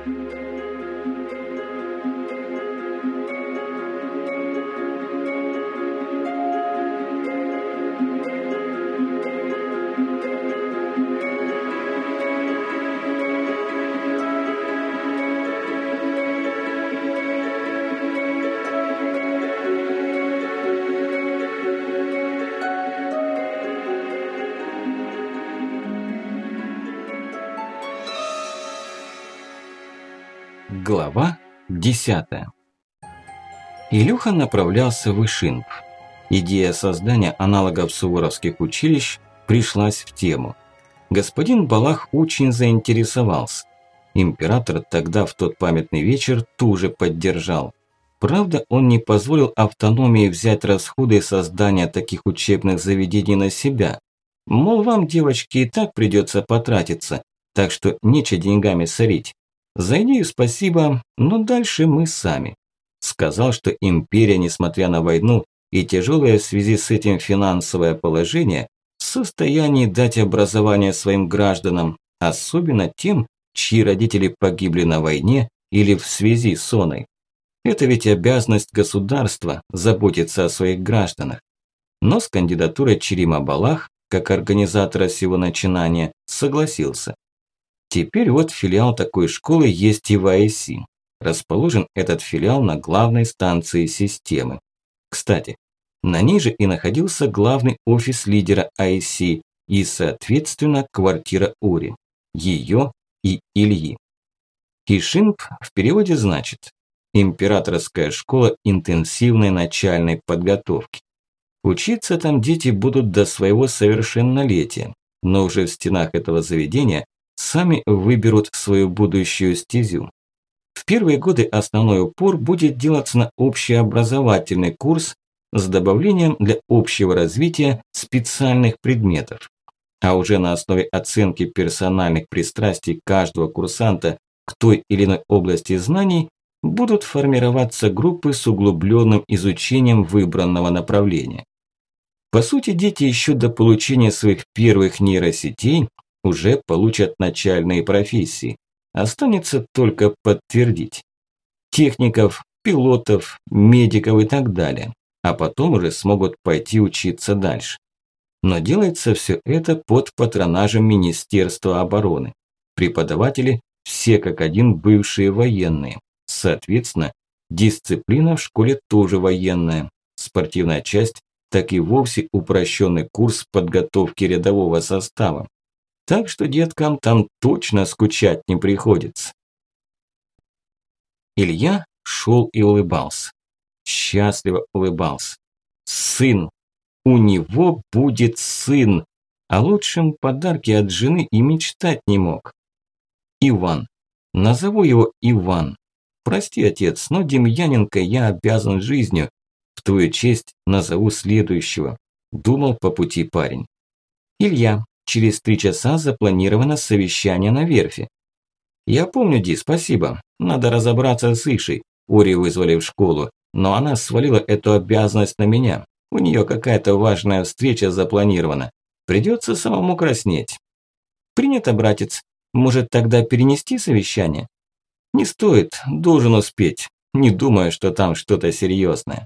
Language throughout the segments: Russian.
Глава 10. Илюха направлялся в Ишимб. Идея создания аналогов суворовских училищ пришлась в тему. Господин Балах очень заинтересовался. Император тогда в тот памятный вечер тоже поддержал. Правда, он не позволил автономии взять расходы создания таких учебных заведений на себя. Мол, вам, девочки, и так придется потратиться, так что нечего деньгами сорить. За идею спасибо, но дальше мы сами. Сказал, что империя, несмотря на войну и тяжелое в связи с этим финансовое положение, в состоянии дать образование своим гражданам, особенно тем, чьи родители погибли на войне или в связи с оной. Это ведь обязанность государства заботиться о своих гражданах. Но с кандидатурой Черима Балах, как организатора всего начинания, согласился. Теперь вот филиал такой школы есть и в АИСи. Расположен этот филиал на главной станции системы. Кстати, на ней же и находился главный офис лидера АИСи и, соответственно, квартира Ури, ее и Ильи. Ишимб в переводе значит «Императорская школа интенсивной начальной подготовки». Учиться там дети будут до своего совершеннолетия, но уже в стенах этого заведения сами выберут свою будущую стезю. В первые годы основной упор будет делаться на общеобразовательный курс с добавлением для общего развития специальных предметов. А уже на основе оценки персональных пристрастий каждого курсанта к той или иной области знаний будут формироваться группы с углубленным изучением выбранного направления. По сути, дети еще до получения своих первых нейросетей уже получат начальные профессии. Останется только подтвердить. Техников, пилотов, медиков и так далее. А потом уже смогут пойти учиться дальше. Но делается все это под патронажем Министерства обороны. Преподаватели все как один бывшие военные. Соответственно, дисциплина в школе тоже военная. Спортивная часть так и вовсе упрощенный курс подготовки рядового состава. Так что деткам там точно скучать не приходится. Илья шел и улыбался. Счастливо улыбался. Сын. У него будет сын. О лучшем подарке от жены и мечтать не мог. Иван. Назову его Иван. Прости, отец, но Демьяненко я обязан жизнью. В твою честь назову следующего. Думал по пути парень. Илья. Через 3 часа запланировано совещание на верфи. Я помню, Ди, спасибо. Надо разобраться с Ишей. Ури вызвали в школу, но она свалила эту обязанность на меня. У нее какая-то важная встреча запланирована. Придется самому краснеть. Принято, братец. Может, тогда перенести совещание? Не стоит, должен успеть. Не думаю, что там что-то серьезное.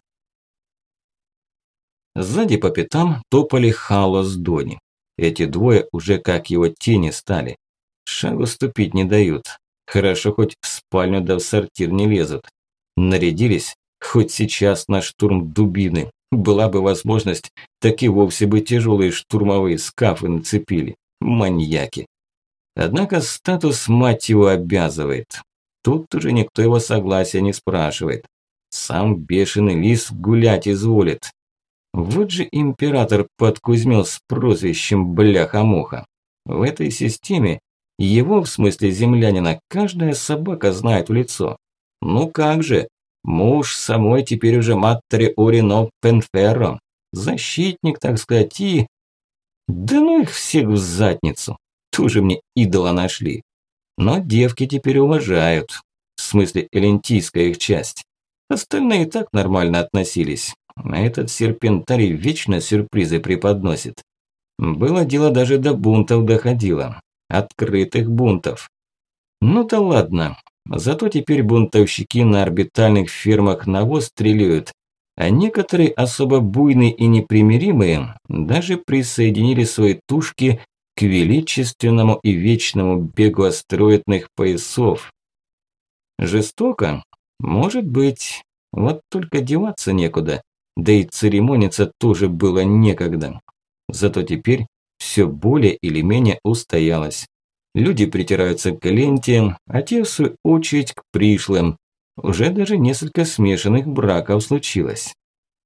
Сзади по пятам топали Хало с Дони. Эти двое уже как его тени стали. Шагу ступить не дают. Хорошо, хоть в спальню да в сортир не лезут. Нарядились, хоть сейчас на штурм дубины. Была бы возможность, так и вовсе бы тяжелые штурмовые скафы нацепили. Маньяки. Однако статус, мать его, обязывает. Тут уже никто его согласия не спрашивает. Сам бешеный лис гулять изволит. Вот же император подкузмел с прозвищем бляха-муха. В этой системе его, в смысле землянина, каждая собака знает в лицо. Ну как же, муж самой теперь уже Маттере Орино Пенферро. Защитник, так сказать, и... Да ну их всех в задницу. Тоже мне идола нашли. Но девки теперь уважают. В смысле элентийская их часть. Остальные и так нормально относились. А этот серпентарий вечно сюрпризы преподносит. Было дело, даже до бунтов доходило. Открытых бунтов. Ну да ладно. зато теперь бунтовщики на орбитальных фермах навоз стреляют, а некоторые особо буйные и непримиримые даже присоединили свои тушки к величественному и вечному бегу астероидных поясов. Жестоко? Может быть. Вот только деваться некуда, да и церемониться тоже было некогда. Зато теперь все более или менее устоялось. Люди притираются к ленте, а те в свою очередь к пришлым. Уже даже несколько смешанных браков случилось.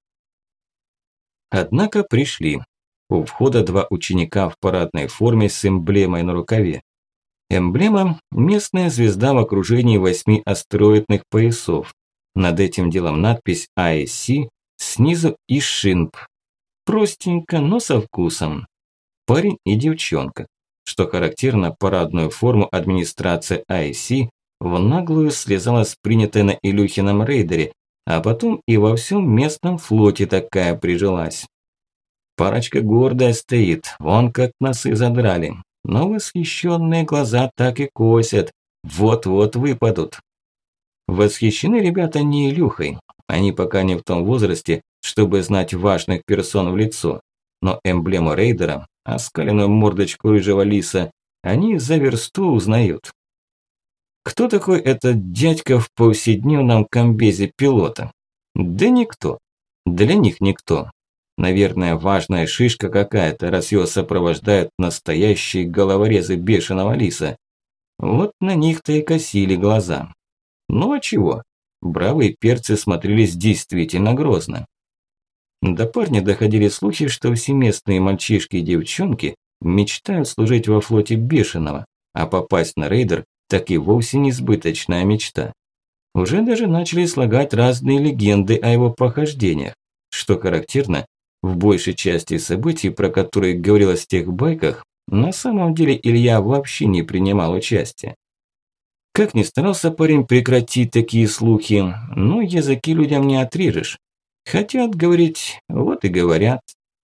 Однако пришли. У входа два ученика в парадной форме с эмблемой на рукаве. Эмблема – местная звезда в окружении 8 астероидных поясов. Над этим делом надпись IC, снизу Ишинп. Простенько, но со вкусом. Парень и девчонка. Что характерно, парадную форму администрация IC в наглую слезала с принятой на Илюхином рейдере, а потом и во всем местном флоте такая прижилась. Парочка гордая стоит, вон как носы задрали, но восхищенные глаза так и косят, вот-вот выпадут. Восхищены ребята не Илюхой, они пока не в том возрасте, чтобы знать важных персон в лицо, но эмблему рейдера, оскаленную мордочку рыжего лиса, они за версту узнают. Кто такой этот дядька в повседневном комбезе пилота? Да никто. Для них никто. Наверное, важная шишка какая-то, раз его сопровождают настоящие головорезы бешеного лиса. Вот на них-то и косили глаза. Ну а чего? Бравые перцы смотрелись действительно грозно. До парня доходили слухи, что все местные мальчишки и девчонки мечтают служить во флоте бешеного, а попасть на рейдер так и вовсе несбыточная мечта. Уже даже начали слагать разные легенды о его похождениях, что характерно, в большей части событий, про которые говорилось в тех байках, на самом деле Илья вообще не принимал участия. Как ни старался парень прекратить такие слухи, но языки людям не отрежешь. Хотят говорить, вот и говорят.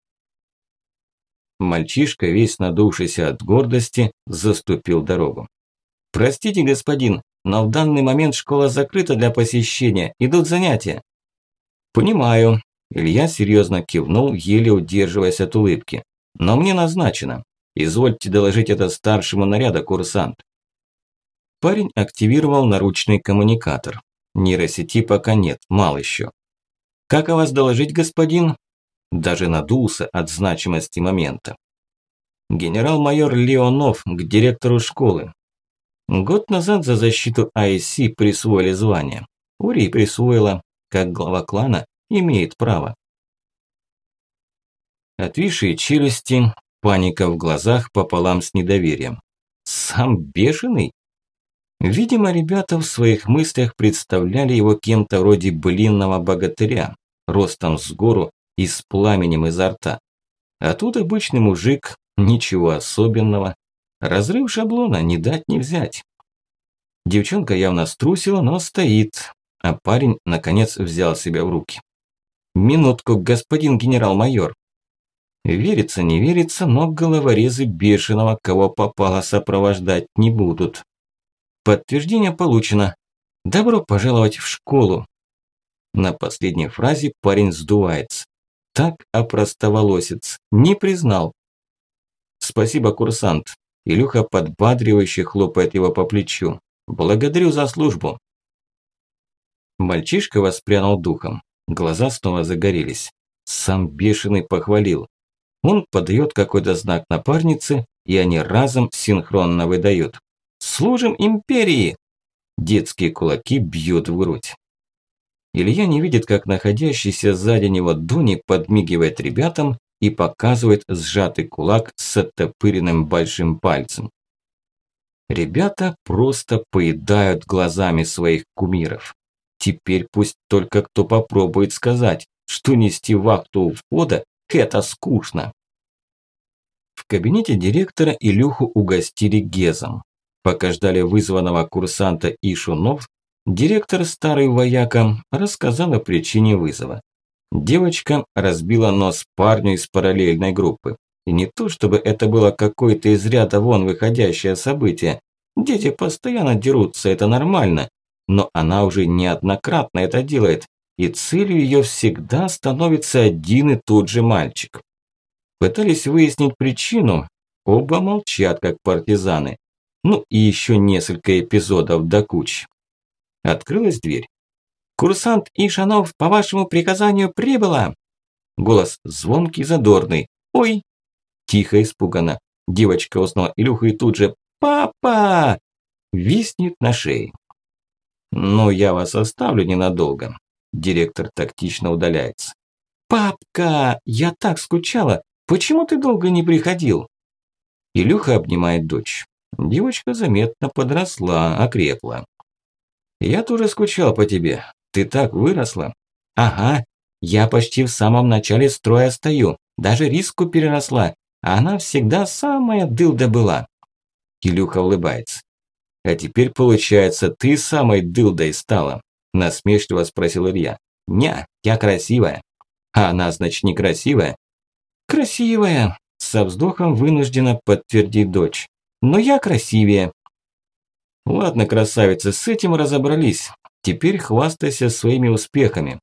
Мальчишка, весь надувшийся от гордости, заступил дорогу. «Простите, господин, но в данный момент школа закрыта для посещения, идут занятия». «Понимаю». Илья серьезно кивнул, еле удерживаясь от улыбки. «Но мне назначено. Извольте доложить это старшему наряда, курсант». Парень активировал наручный коммуникатор. Нейросети пока нет, мало еще. «Как о вас доложить, господин?» Даже надулся от значимости момента. «Генерал-майор Леонов к директору школы. Год назад за защиту IC присвоили звание. Ури присвоила, как глава клана, имеет право». Отвисшие челюсти, паника в глазах пополам с недоверием. Сам бешеный? Видимо, ребята в своих мыслях представляли его кем-то вроде былинного богатыря, ростом с гору и с пламенем изо рта. А тут обычный мужик, ничего особенного. Разрыв шаблона не дать не взять. Девчонка явно струсила, но стоит, а парень наконец взял себя в руки. «Минутку, господин генерал-майор». Верится, не верится, но головорезы бешеного, кого попало, сопровождать не будут. Подтверждение получено. Добро пожаловать в школу. На последней фразе парень сдувается. Так опростоволосец. Не признал. Спасибо, курсант. Илюха подбадривающе хлопает его по плечу. Благодарю за службу. Мальчишка воспрянул духом. Глаза снова загорелись. Сам бешеный похвалил. Он подает какой-то знак напарнице, и они разом синхронно выдают. «Служим империи!» Детские кулаки бьют в грудь. Илья не видит, как находящийся сзади него Дуни подмигивает ребятам и показывает сжатый кулак с оттопыренным большим пальцем. Ребята просто поедают глазами своих кумиров. Теперь пусть только кто попробует сказать, что нести вахту у входа – это скучно. В кабинете директора Илюху угостили гезом. Пока ждали вызванного курсанта Ишунов, директор, старый вояка, рассказал о причине вызова. Девочка разбила нос парню из параллельной группы. И не то, чтобы это было какое-то из ряда вон выходящее событие. Дети постоянно дерутся, это нормально. Но она уже неоднократно это делает, и целью ее всегда становится один и тот же мальчик. Пытались выяснить причину, оба молчат, как партизаны. Ну и еще несколько эпизодов до кучи. Открылась дверь. «Курсант Ишанов по вашему приказанию прибыла!» Голос звонкий, задорный. «Ой!» Тихо, испуганно. Девочка узнала Илюху и тут же «Папа!» Виснет на шее. «Ну, я вас оставлю ненадолго». Директор тактично удаляется. «Папка, я так скучала! Почему ты долго не приходил?» Илюха обнимает дочь. Девочка заметно подросла, окрепла. «Я тоже скучал по тебе. Ты так выросла». «Ага, я почти в самом начале строя стою. Даже Риску переросла. А она всегда самая дылда была». Илюха улыбается. «А теперь, получается, ты самой дылдой стала?» Насмешливо спросил Илья. «Ня, я красивая». «А она, значит, некрасивая?» «Красивая», со вздохом вынуждена подтвердить дочь. «Но я красивее». «Ладно, красавица, с этим разобрались. Теперь хвастайся своими успехами».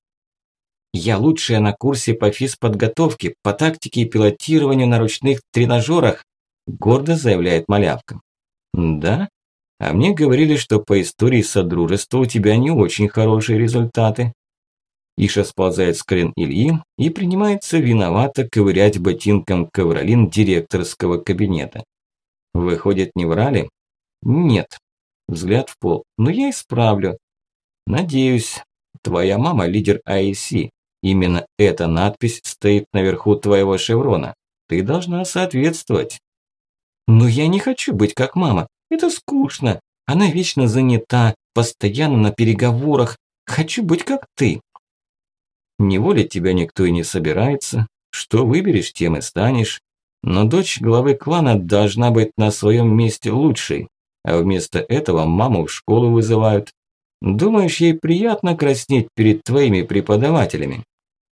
«Я лучшая на курсе по физподготовке, по тактике и пилотированию на ручных тренажерах», гордо заявляет малявка. «Да? А мне говорили, что по истории содружества у тебя не очень хорошие результаты». Иша сползает с колен Ильи и принимается виновато ковырять ботинком ковролин директорского кабинета. «Выходит, не врали?» «Нет». Взгляд в пол. «Но я исправлю». «Надеюсь. Твоя мама лидер IEC. Именно эта надпись стоит наверху твоего шеврона. Ты должна соответствовать». «Но я не хочу быть как мама. Это скучно. Она вечно занята, постоянно на переговорах. Хочу быть как ты». «Неволить тебя никто и не собирается. Что выберешь, тем и станешь. Но дочь главы клана должна быть на своем месте лучшей. А вместо этого маму в школу вызывают. Думаешь, ей приятно краснеть перед твоими преподавателями?»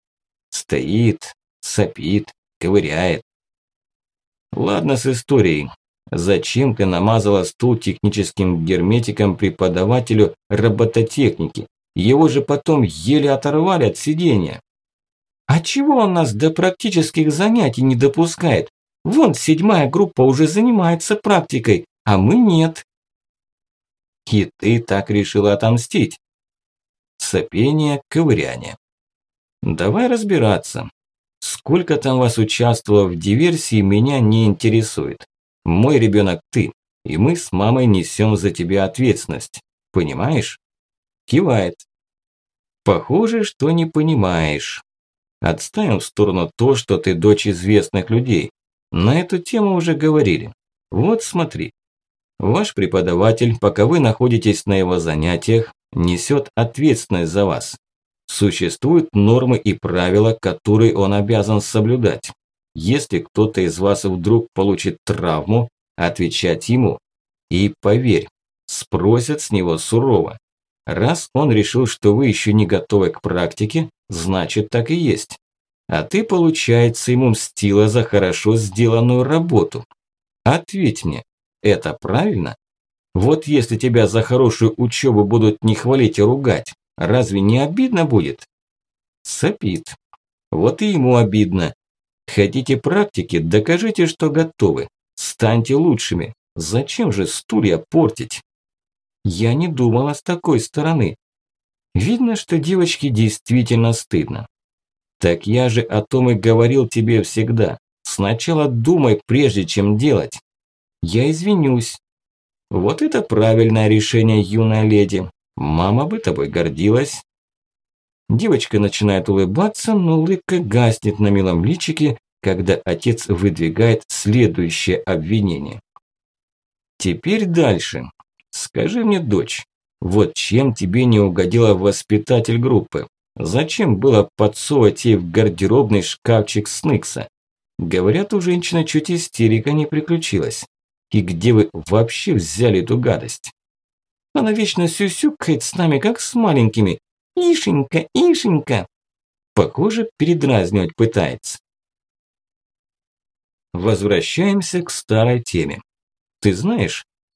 Стоит, сопит, ковыряет. «Ладно с историей. Зачем ты намазала стул техническим герметиком преподавателю робототехники? Его же потом еле оторвали от сидения». «А чего он нас до практических занятий не допускает? Вон 7-я группа уже занимается практикой, а мы нет». «И ты так решила отомстить?» Сопение, ковыряние. «Давай разбираться. Сколько там вас участвовало в диверсии, меня не интересует. Мой ребенок ты, и мы с мамой несем за тебя ответственность. Понимаешь?» Кивает. «Похоже, что не понимаешь. Отставим в сторону то, что ты дочь известных людей. На эту тему уже говорили. Вот смотри. Ваш преподаватель, пока вы находитесь на его занятиях, несет ответственность за вас. Существуют нормы и правила, которые он обязан соблюдать. Если кто-то из вас вдруг получит травму, отвечать ему. И поверь, спросят с него сурово. Раз он решил, что вы еще не готовы к практике, значит так и есть. А ты, получается, ему мстила за хорошо сделанную работу. Ответь мне, это правильно? Вот если тебя за хорошую учебу будут не хвалить и ругать, разве не обидно будет?» Сопит. Вот и ему обидно. Хотите практики, докажите, что готовы. Станьте лучшими. Зачем же стулья портить? Я не думала с такой стороны. Видно, что девочке действительно стыдно. Так я же о том и говорил тебе всегда. Сначала думай, прежде чем делать. Я извинюсь. Вот это правильное решение, юная леди. Мама бы тобой гордилась. Девочка начинает улыбаться, но улыбка гаснет на милом личике, когда отец выдвигает следующее обвинение. Теперь дальше. Скажи мне, дочь, вот чем тебе не угодила воспитатель группы? Зачем было подсовывать ей в гардеробный шкафчик Сникса? Говорят, у женщины чуть истерика не приключилась. И где вы вообще взяли эту гадость? Она вечно сюсюкает с нами, как с маленькими. Ишенька, Ишенька. Похоже, передразнивать пытается. Возвращаемся к старой теме. Ты знаешь,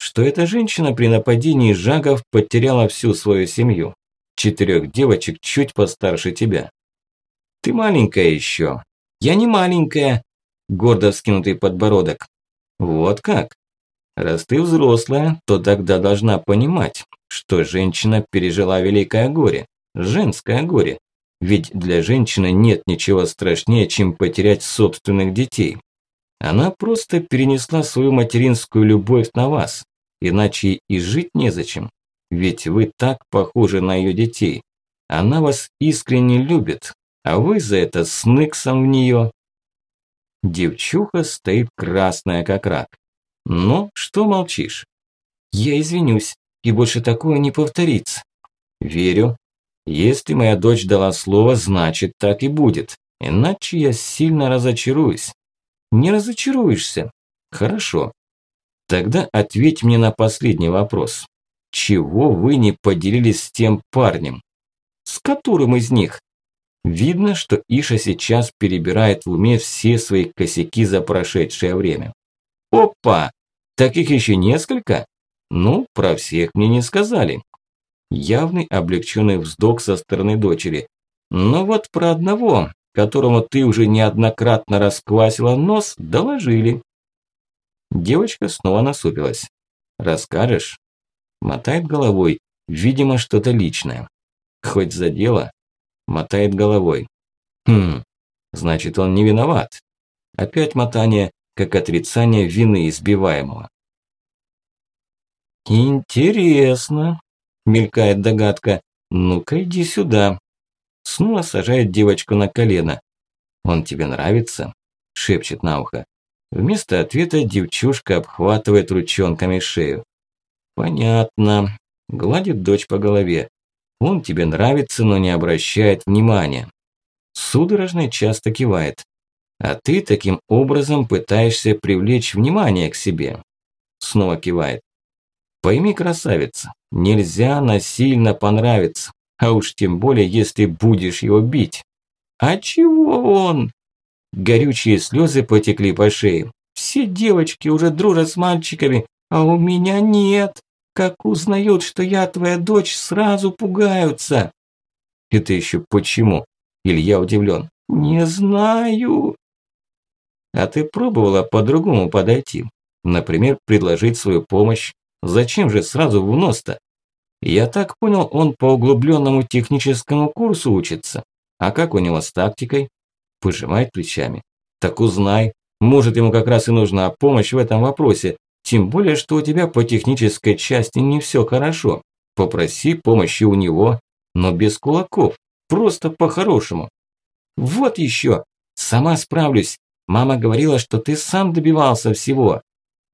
что эта женщина при нападении жагов потеряла всю свою семью. 4 девочек чуть постарше тебя. Ты маленькая еще. Я не маленькая. Гордо вскинутый подбородок. Вот как? Раз ты взрослая, то тогда должна понимать, что женщина пережила великое горе. Женское горе. Ведь для женщины нет ничего страшнее, чем потерять собственных детей. Она просто перенесла свою материнскую любовь на вас. Иначе и жить незачем. Ведь вы так похожи на ее детей. Она вас искренне любит, а вы за это с ныксом в нее. Девчуха стоит красная как рак. Ну, что молчишь? Я извинюсь, и больше такое не повторится. Верю. Если моя дочь дала слово, значит так и будет. Иначе я сильно разочаруюсь. Не разочаруешься? Хорошо. Тогда ответь мне на последний вопрос. Чего вы не поделились с тем парнем? С которым из них? Видно, что Иша сейчас перебирает в уме все свои косяки за прошедшее время. Опа! Таких еще несколько? Ну, про всех мне не сказали. Явный облегченный вздох со стороны дочери. Но вот про одного, которому ты уже неоднократно расквасила нос, доложили. Девочка снова насупилась. Расскажешь? Мотает головой. Видимо, что-то личное. Хоть за дело? Мотает головой. Значит, он не виноват. Опять мотание, как отрицание вины избиваемого. Интересно, мелькает догадка. Ну-ка иди сюда. Снова сажает девочку на колено. Он тебе нравится? Шепчет на ухо. Вместо ответа девчушка обхватывает ручонками шею. Понятно. Гладит дочь по голове. Он тебе нравится, но не обращает внимания. Судорожно часто кивает. А ты таким образом пытаешься привлечь внимание к себе. Снова кивает. Пойми, красавица, нельзя насильно понравиться. А уж тем более, если будешь его бить. А чего он? Горючие слезы потекли по шее. Все девочки уже дружат с мальчиками, а у меня нет. Как узнают, что я твоя дочь, сразу пугаются. Это еще почему? Илья удивлен. Не знаю. А ты пробовала по-другому подойти? Например, предложить свою помощь? Зачем же сразу в нос-то? Я так понял, он по углубленному техническому курсу учится. А как у него с тактикой? Пожимает плечами. Так узнай. Может, ему как раз и нужна помощь в этом вопросе. Тем более, что у тебя по технической части не все хорошо. Попроси помощи у него, но без кулаков. Просто по-хорошему. Вот еще. Сама справлюсь. Мама говорила, что ты сам добивался всего.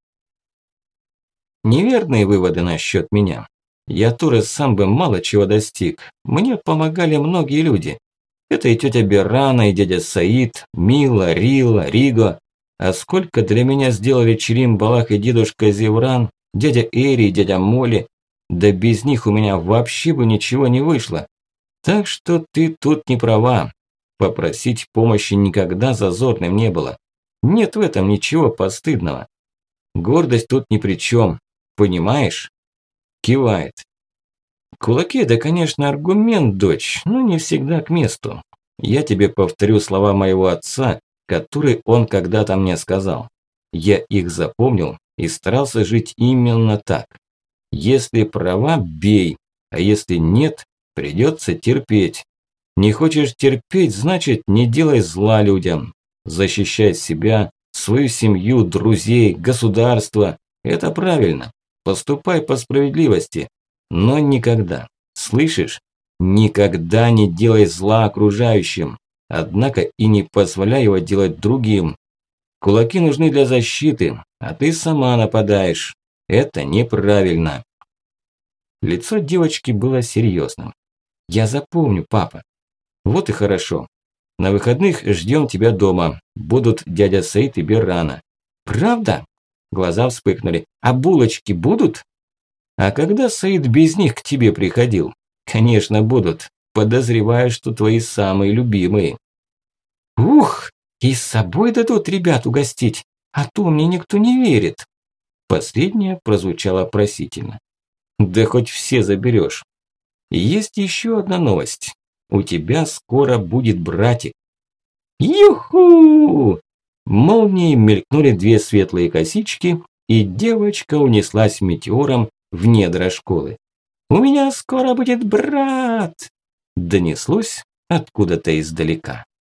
Неверные выводы насчет меня. Я тоже сам бы мало чего достиг. Мне помогали многие люди. Это и тетя Беррана, и дядя Саид, Мила, Рила, Риго. А сколько для меня сделали Черим Балах и дедушка Зевран, дядя Эри и дядя Моли. Да без них у меня вообще бы ничего не вышло. Так что ты тут не права. Попросить помощи никогда зазорным не было. Нет в этом ничего постыдного. Гордость тут ни при чем. Понимаешь? Кивает. Кулаки – это, конечно, аргумент, дочь, но не всегда к месту. Я тебе повторю слова моего отца, которые он когда-то мне сказал. Я их запомнил и старался жить именно так. Если права – бей, а если нет – придется терпеть. Не хочешь терпеть – значит, не делай зла людям. Защищай себя, свою семью, друзей, государство. Это правильно. Поступай по справедливости. Но никогда, слышишь, никогда не делай зла окружающим, однако и не позволяй его делать другим. Кулаки нужны для защиты, а ты сама нападаешь. Это неправильно. Лицо девочки было серьезным. Я запомню, папа. Вот и хорошо. На выходных ждем тебя дома. Будут дядя Саид и Беррана. Правда? Глаза вспыхнули. А булочки будут? А когда Саид без них к тебе приходил? Конечно, будут. Подозреваю, что твои самые любимые. Ух, и с собой дадут ребят угостить, а то мне никто не верит. Последнее прозвучало просительно. Да хоть все заберешь. Есть еще одна новость. У тебя скоро будет братик. Юху! Молнией мелькнули две светлые косички, и девочка унеслась метеором в недра школы. «У меня скоро будет брат!» Донеслось откуда-то издалека.